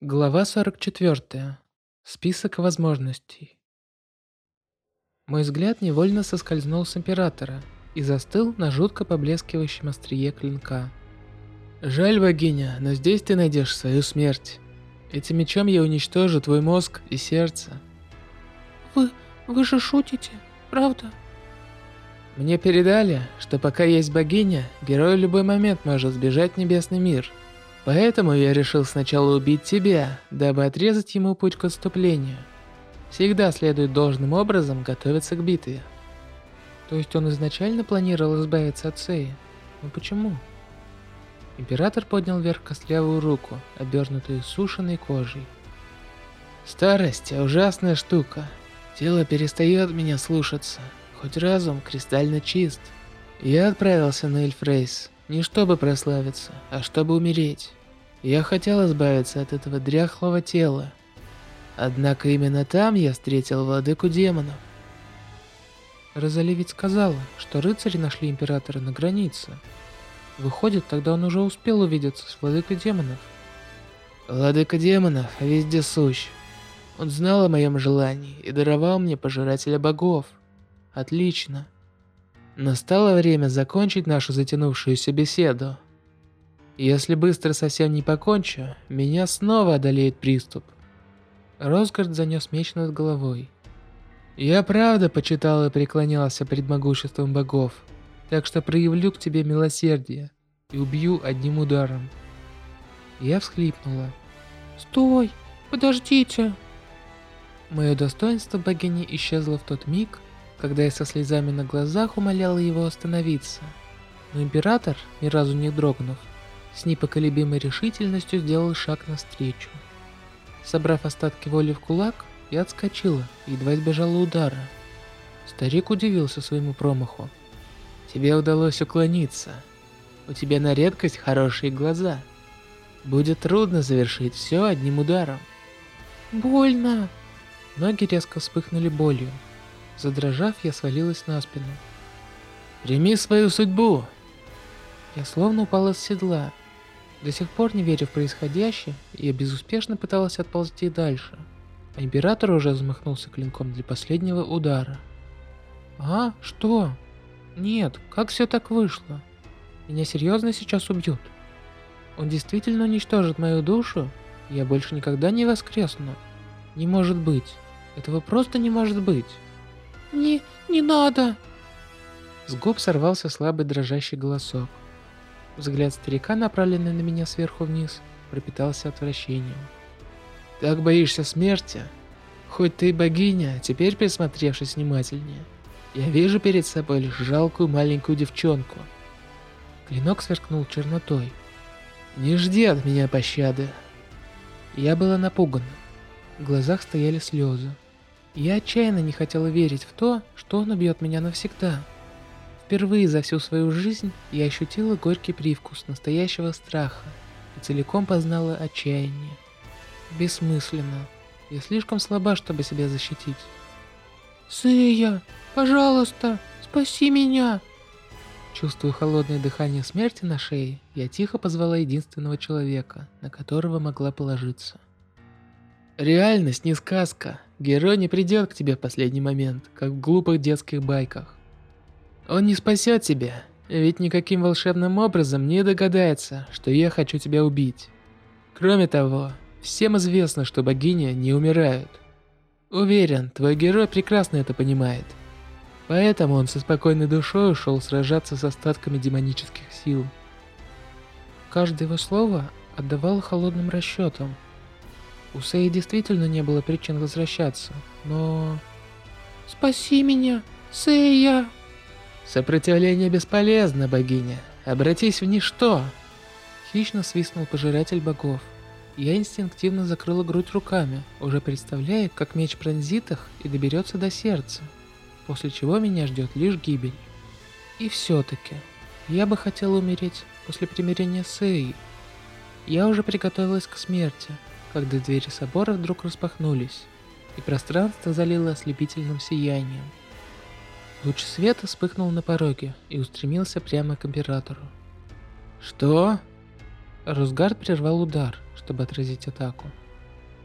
Глава 44. Список возможностей. Мой взгляд невольно соскользнул с Императора и застыл на жутко поблескивающем острие клинка. «Жаль, богиня, но здесь ты найдешь свою смерть. Этим мечом я уничтожу твой мозг и сердце». Вы... вы же шутите, правда? Мне передали, что пока есть богиня, герой в любой момент может сбежать в небесный мир. Поэтому я решил сначала убить тебя, дабы отрезать ему путь к отступлению. Всегда следует должным образом готовиться к битве. То есть он изначально планировал избавиться от Сеи? Но почему? Император поднял вверх костлявую руку, обернутую сушеной кожей. Старость – ужасная штука. Тело перестает меня слушаться, хоть разум кристально чист. Я отправился на Эльфрейс, не чтобы прославиться, а чтобы умереть. Я хотел избавиться от этого дряхлого тела. Однако именно там я встретил владыку демонов. Розали ведь сказала, что рыцари нашли Императора на границе. Выходит, тогда он уже успел увидеться с владыкой демонов. Владыка демонов вездесущ. Он знал о моем желании и даровал мне пожирателя богов. Отлично. Настало время закончить нашу затянувшуюся беседу. Если быстро совсем не покончу, меня снова одолеет приступ. Росгард занес меч над головой. Я правда почитал и преклонялся пред могуществом богов, так что проявлю к тебе милосердие и убью одним ударом. Я всхлипнула. Стой, подождите. Мое достоинство богини исчезло в тот миг, когда я со слезами на глазах умоляла его остановиться. Но Император, ни разу не дрогнув, с непоколебимой решительностью сделал шаг навстречу. Собрав остатки воли в кулак, я отскочила и едва избежала удара. Старик удивился своему промаху. «Тебе удалось уклониться. У тебя на редкость хорошие глаза. Будет трудно завершить все одним ударом». Больно. Ноги резко вспыхнули болью. Задрожав, я свалилась на спину. «Прими свою судьбу!» Я словно упала с седла. До сих пор не веря в происходящее, я безуспешно пыталась отползти дальше. А Император уже взмахнулся клинком для последнего удара. «А? Что? Нет, как все так вышло? Меня серьезно сейчас убьют? Он действительно уничтожит мою душу? Я больше никогда не воскресну? Не может быть. Этого просто не может быть». Не надо. С губ сорвался слабый дрожащий голосок. Взгляд старика, направленный на меня сверху вниз, пропитался отвращением. «Так боишься смерти? Хоть ты и богиня, теперь присмотревшись внимательнее, я вижу перед собой лишь жалкую маленькую девчонку». Клинок сверкнул чернотой. «Не жди от меня пощады». Я была напугана. В глазах стояли слезы. Я отчаянно не хотела верить в то, что он убьет меня навсегда. Впервые за всю свою жизнь я ощутила горький привкус настоящего страха и целиком познала отчаяние. Бессмысленно. Я слишком слаба, чтобы себя защитить. Сэя, пожалуйста, спаси меня. Чувствуя холодное дыхание смерти на шее, я тихо позвала единственного человека, на которого могла положиться. Реальность не сказка. Герой не придет к тебе в последний момент, как в глупых детских байках. Он не спасет тебя, ведь никаким волшебным образом не догадается, что я хочу тебя убить. Кроме того, всем известно, что богини не умирают. Уверен, твой герой прекрасно это понимает. Поэтому он со спокойной душой ушел сражаться с остатками демонических сил. Каждое его слово отдавало холодным расчетом. У Сеи действительно не было причин возвращаться, но... Спаси меня, Сэя. Сопротивление бесполезно, богиня. Обратись в ничто. Хищно свистнул пожиратель богов. Я инстинктивно закрыла грудь руками, уже представляя, как меч пронзит их и доберется до сердца, после чего меня ждет лишь гибель. И все-таки, я бы хотела умереть после примирения с Сеей. Я уже приготовилась к смерти, когда двери собора вдруг распахнулись, и пространство залило ослепительным сиянием. Луч света вспыхнул на пороге и устремился прямо к Императору. «Что?» Росгард прервал удар, чтобы отразить атаку.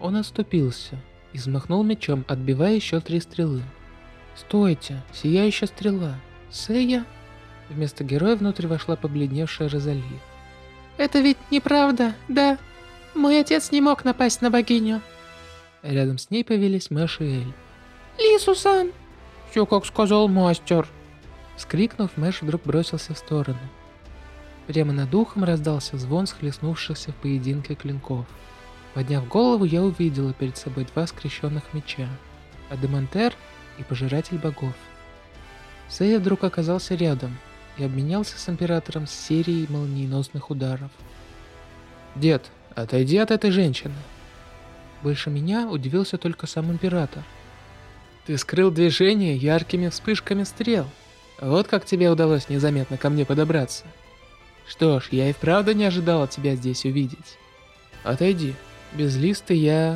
Он отступился и взмахнул мечом, отбивая еще 3 стрелы. «Стойте! Сияющая стрела! Сэя?» Вместо героя внутрь вошла побледневшая Розали. Это ведь неправда, да? Мой отец не мог напасть на богиню. Рядом с ней появились Мэш и Эль. Лису-сан! Все как сказал мастер. Вскрикнув, Мэш вдруг бросился в сторону. Прямо над ухом раздался звон схлестнувшихся в поединке клинков. Подняв голову, я увидела перед собой 2 скрещенных меча. Адамантер и Пожиратель богов. Сэя вдруг оказался рядом и обменялся с Императором с серией молниеносных ударов. «Дед, отойди от этой женщины!» Больше меня удивился только сам Император. «Ты скрыл движение яркими вспышками стрел. Вот как тебе удалось незаметно ко мне подобраться. Что ж, я и вправду не ожидала тебя здесь увидеть. Отойди. Без Листа я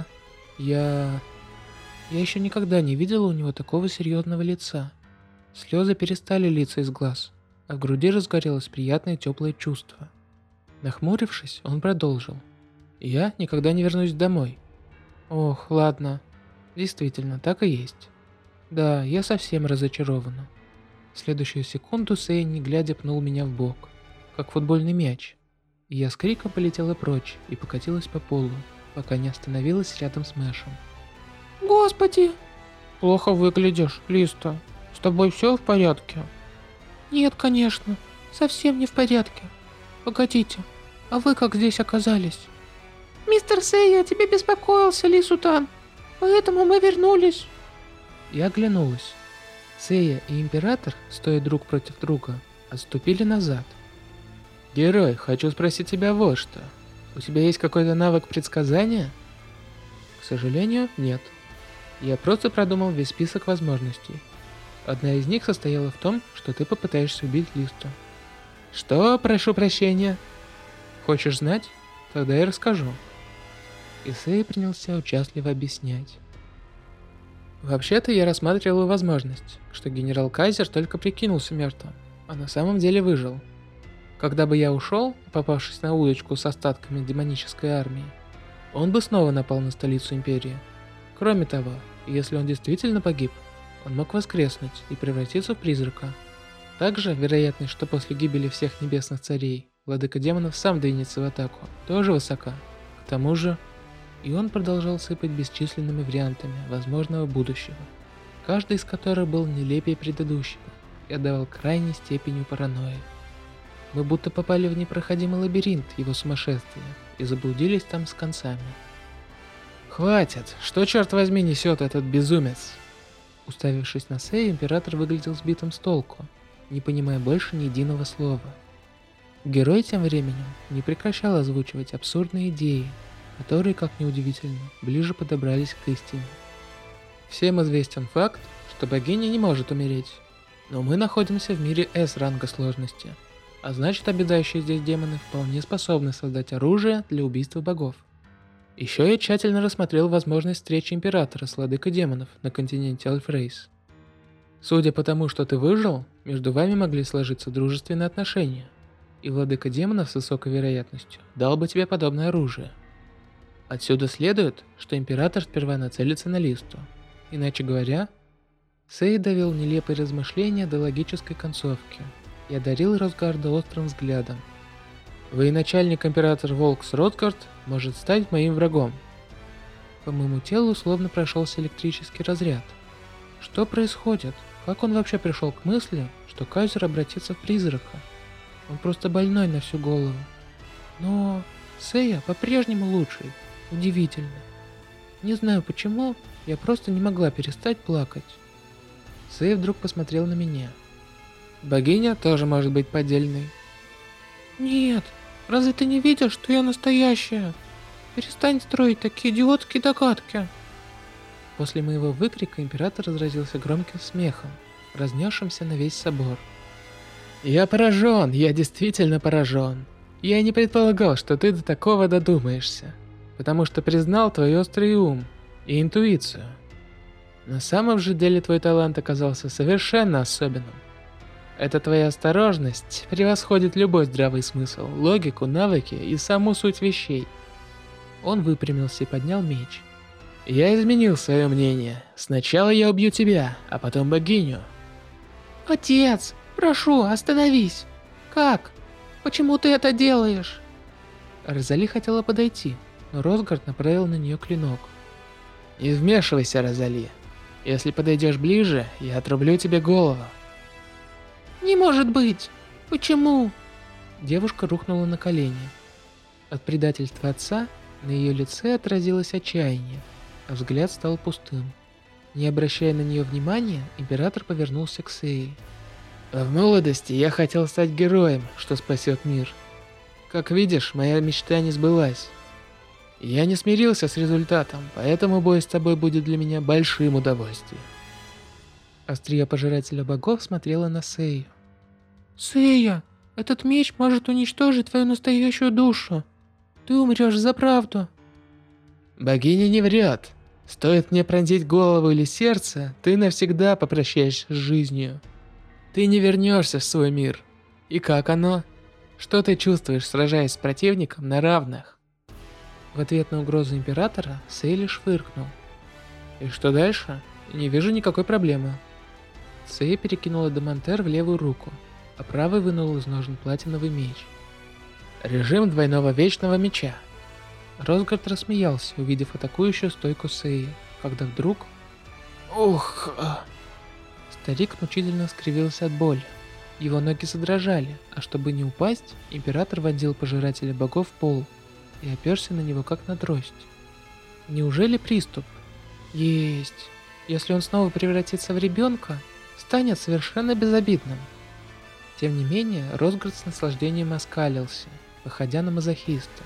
еще никогда не видела у него такого серьезного лица. Слезы перестали литься из глаз, а в груди разгорелось приятное теплое чувство. Нахмурившись, он продолжил. Я никогда не вернусь домой. Ох, ладно. Действительно, так и есть. Да, я совсем разочарована. В следующую секунду Сэй, не глядя, пнул меня в бок, как футбольный мяч. И я с криком полетела прочь и покатилась по полу, пока не остановилась рядом с Мэшем. Господи! Плохо выглядишь, Листа. С тобой все в порядке? Нет, конечно. Совсем не в порядке. Погодите, а вы как здесь оказались? Мистер Сэй, я тебе беспокоился, Лисутан. Поэтому мы вернулись. Я оглянулась. Сэя и Император, стоя друг против друга, отступили назад. Герой, хочу спросить тебя вот что. У тебя есть какой-то навык предсказания? К сожалению, нет. Я просто продумал весь список возможностей. Одна из них состояла в том, что ты попытаешься убить Листу. Что? Прошу прощения. Хочешь знать? Тогда я расскажу. И Сэй принялся участливо объяснять. Вообще-то я рассматривал возможность, что генерал Кайзер только прикинулся мертвым, а на самом деле выжил. Когда бы я ушел, попавшись на удочку с остатками демонической армии, он бы снова напал на столицу Империи. Кроме того, если он действительно погиб, он мог воскреснуть и превратиться в призрака. Также вероятность, что после гибели всех небесных царей, владыка демонов сам двинется в атаку, тоже высока. К тому же, и он продолжал сыпать бесчисленными вариантами возможного будущего, каждый из которых был нелепее предыдущего и отдавал крайней степенью паранойи. Мы будто попали в непроходимый лабиринт его сумасшествия и заблудились там с концами. «Хватит! Что, черт возьми, несет этот безумец?» Уставившись на Сэя, Император выглядел сбитым с толку, не понимая больше ни единого слова. Герой тем временем не прекращал озвучивать абсурдные идеи, которые, как ни удивительно, ближе подобрались к истине. Всем известен факт, что богиня не может умереть, но мы находимся в мире S ранга сложности, а значит, обитающие здесь демоны вполне способны создать оружие для убийства богов. Еще я тщательно рассмотрел возможность встречи Императора с владыкой демонов на континенте Альфрейс. Судя по тому, что ты выжил, между вами могли сложиться дружественные отношения, и владыка демонов с высокой вероятностью дал бы тебе подобное оружие. Отсюда следует, что Император сперва нацелится на Листу. Иначе говоря, Сэй довел нелепые размышления до логической концовки и одарил Росгарда острым взглядом. Военачальник Император Волкс Ротгард может стать моим врагом. По моему телу словно прошелся электрический разряд. Что происходит? Как он вообще пришел к мысли, что Кайзер обратится в призрака? Он просто больной на всю голову. Но Сэя по-прежнему лучший. Удивительно. Не знаю почему, я просто не могла перестать плакать. Сэй вдруг посмотрел на меня. Богиня тоже может быть поддельной. Нет, разве ты не видишь, что я настоящая? Перестань строить такие идиотские догадки. После моего выкрика Император разразился громким смехом, разнесшимся на весь собор. Я поражен, я действительно поражен. Я не предполагал, что ты до такого додумаешься, потому что признал твой острый ум и интуицию. На самом же деле твой талант оказался совершенно особенным. Эта твоя осторожность превосходит любой здравый смысл, логику, навыки и саму суть вещей. Он выпрямился и поднял меч, Я изменил свое мнение. Сначала я убью тебя, а потом богиню. Отец, прошу, остановись. Как? Почему ты это делаешь? Розали хотела подойти, но Росгард направил на нее клинок. Не вмешивайся, Розали. Если подойдешь ближе, я отрублю тебе голову. Не может быть. Почему? Девушка рухнула на колени. От предательства отца на ее лице отразилось отчаяние, а взгляд стал пустым. Не обращая на нее внимания, император повернулся к Сеи. В молодости я хотел стать героем, что спасет мир. Как видишь, моя мечта не сбылась. Я не смирился с результатом, поэтому бой с тобой будет для меня большим удовольствием. Острия Пожирателя Богов смотрела на Сею. Сея, этот меч может уничтожить твою настоящую душу. Ты умрешь за правду. Богиня не врет. Стоит мне пронзить голову или сердце, ты навсегда попрощаешься с жизнью. Ты не вернешься в свой мир. И как оно? Что ты чувствуешь, сражаясь с противником на равных? В ответ на угрозу императора Сей лишь фыркнул. И что дальше? Не вижу никакой проблемы. Сей перекинула Демонтер в левую руку, а правой вынула из ножен платиновый меч. Режим двойного вечного меча. Росгард рассмеялся, увидев атакующую стойку Сеи, когда вдруг... Ух! Старик мучительно скривился от боли. Его ноги задрожали, а чтобы не упасть, император вонзил Пожирателя Богов в пол и оперся на него как на трость. Неужели приступ? Есть. Если он снова превратится в ребенка, станет совершенно безобидным. Тем не менее, Росгард с наслаждением оскалился, походя на мазохиста.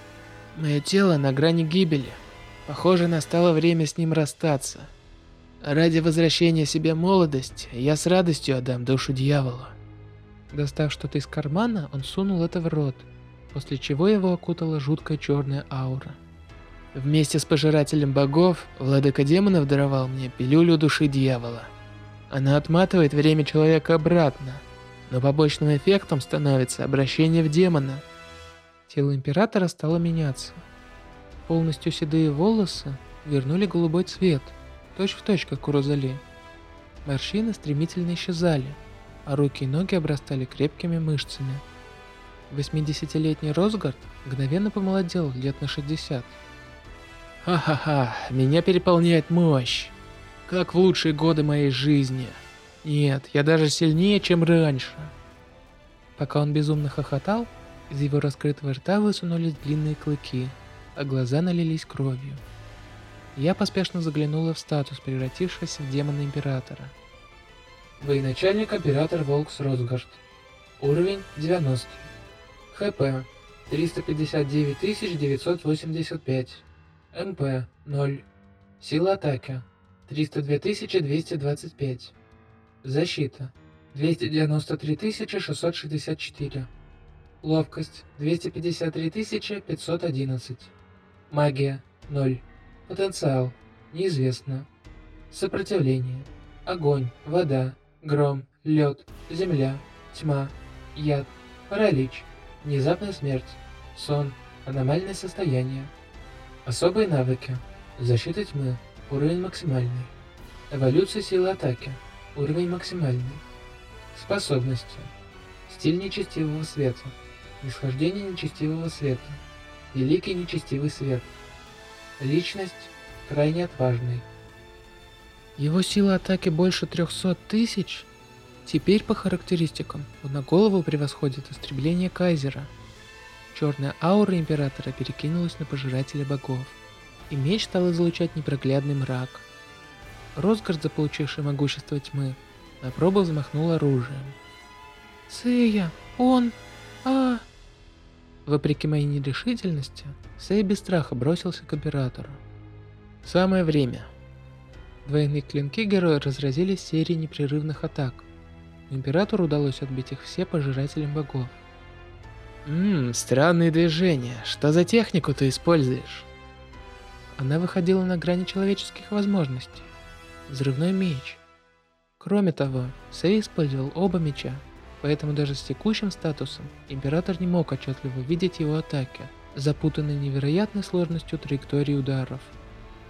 Мое тело на грани гибели. Похоже, настало время с ним расстаться. Ради возвращения себе молодости, я с радостью отдам душу дьяволу. Достав что-то из кармана, он сунул это в рот, после чего его окутала жуткая черная аура. Вместе с Пожирателем Богов, Владыка Демонов даровал мне пилюлю души дьявола. Она отматывает время человека обратно, но побочным эффектом становится обращение в демона. Тело императора стало меняться. Полностью седые волосы вернули голубой цвет, точь-в-точь, как у Розали. Морщины стремительно исчезали, а руки и ноги обрастали крепкими мышцами. 80-летний Росгард мгновенно помолодел лет на 60. Ха-ха-ха, меня переполняет мощь. Как в лучшие годы моей жизни. Нет, я даже сильнее, чем раньше. Пока он безумно хохотал, из его раскрытого рта высунулись длинные клыки, а глаза налились кровью. Я поспешно заглянула в статус превратившегося в демона императора. Военачальник император Волкс Росгард. Уровень 90. ХП 359 985. МП 0. Сила атаки 302 225. Защита 293 664. Ловкость 253 511. Магия 0. Потенциал неизвестно. Сопротивление: огонь, вода, гром, лед, земля, тьма, яд, паралич, внезапная смерть, сон, аномальное состояние. Особые навыки: защита тьмы, уровень максимальный. Эволюция силы атаки, уровень максимальный. Способности: стиль нечестивого света, нисхождение нечестивого света, великий нечестивый свет. Личность крайне отважный. Его сила атаки больше 300 тысяч? Теперь по характеристикам он на голову превосходит истребление Кайзера. Черная аура императора перекинулась на Пожирателя Богов, и меч стал излучать непроглядный мрак. Росгард, заполучивший могущество тьмы, на пробу взмахнул оружием. Сея, он... Вопреки моей нерешительности, Сей без страха бросился к императору. Самое время. Двойные клинки героя разразились серией непрерывных атак. Императору удалось отбить их все Пожирателем Богов. Странные движения. Что за технику ты используешь? Она выходила на грани человеческих возможностей. Взрывной меч. Кроме того, Сей использовал оба меча, поэтому даже с текущим статусом император не мог отчетливо видеть его атаки, запутанные невероятной сложностью траектории ударов.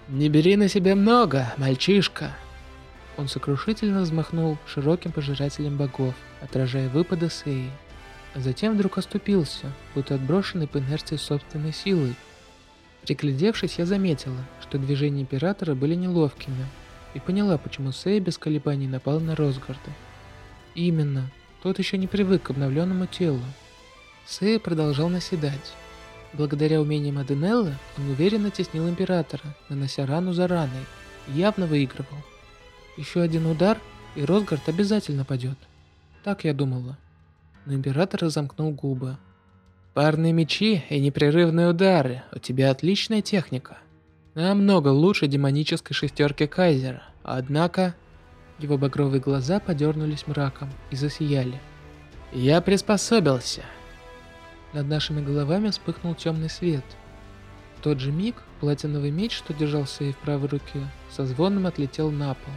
Не бери на себя много, мальчишка. Он сокрушительно взмахнул широким пожирателем богов, отражая выпады Сеи. А затем вдруг оступился, будто отброшенный по инерции собственной силой. Приглядевшись, я заметила, что движения Императора были неловкими, и поняла, почему Сея без колебаний напал на Росгарда. Именно, тот еще не привык к обновленному телу. Сея продолжал наседать. Благодаря умениям Аденеллы он уверенно теснил Императора, нанося рану за раной, и явно выигрывал. Еще один удар, и Росгард обязательно падет. Так я думала. Но Император разомкнул губы. Парные мечи и непрерывные удары, у тебя отличная техника. Намного лучше демонической шестерки Кайзера. Однако... Его багровые глаза подернулись мраком и засияли. Я приспособился. Над нашими головами вспыхнул темный свет. В тот же миг платиновый меч, что держал Сэй в правой руке, со звоном отлетел на пол.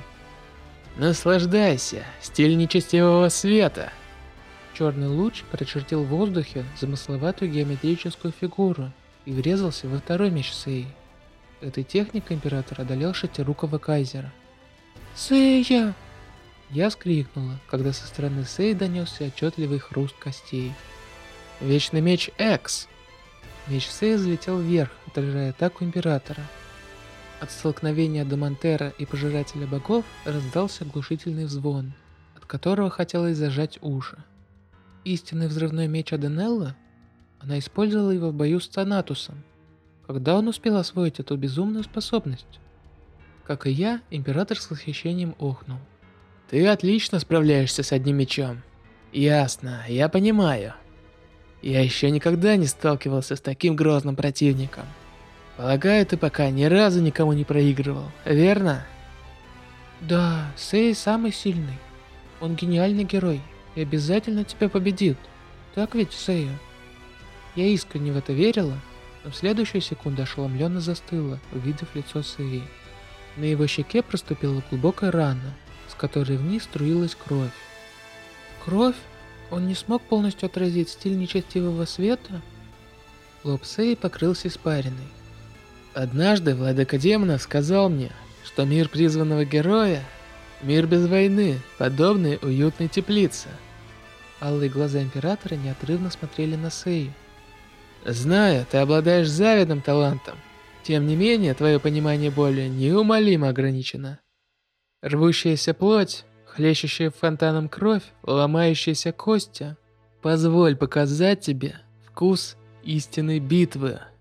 Наслаждайся, стиль нечестивого света. Черный луч прочертил в воздухе замысловатую геометрическую фигуру и врезался во второй меч Сэй. Этой техникой Император одолел шестирукого Кайзера. «Сэя!» Я вскрикнула, когда со стороны Сэй донесся отчетливый хруст костей. «Вечный меч Экс!» Меч Сэй взлетел вверх, отражая атаку Императора. От столкновения Адамантера и Пожирателя Богов раздался оглушительный звон, от которого хотелось зажать уши. Истинный взрывной меч Аденеллы? Она использовала его в бою с Цанатусом. Когда он успел освоить эту безумную способность? Как и я, Император с восхищением охнул. Ты отлично справляешься с одним мечом. Ясно, я понимаю. Я еще никогда не сталкивался с таким грозным противником. Полагаю, ты пока ни разу никому не проигрывал, верно? Да, Сэй самый сильный. Он гениальный герой и обязательно тебя победит. Так ведь, Сэя? Я искренне в это верила, но в следующую секунду ошеломленно застыла, увидев лицо Сэи. На его щеке проступила глубокая рана, с которой вниз струилась кровь. Кровь? Он не смог полностью отразить стиль нечестивого света? Лоб Сэи покрылся испариной. Однажды владыка демонов сказал мне, что мир призванного героя — мир без войны, подобный уютной теплице. Алые глаза Императора неотрывно смотрели на Сэю. Знаю, ты обладаешь завидным талантом. Тем не менее, твое понимание боли неумолимо ограничено. Рвущаяся плоть, хлещущая фонтаном кровь, ломающиеся кости. Позволь показать тебе вкус истинной битвы.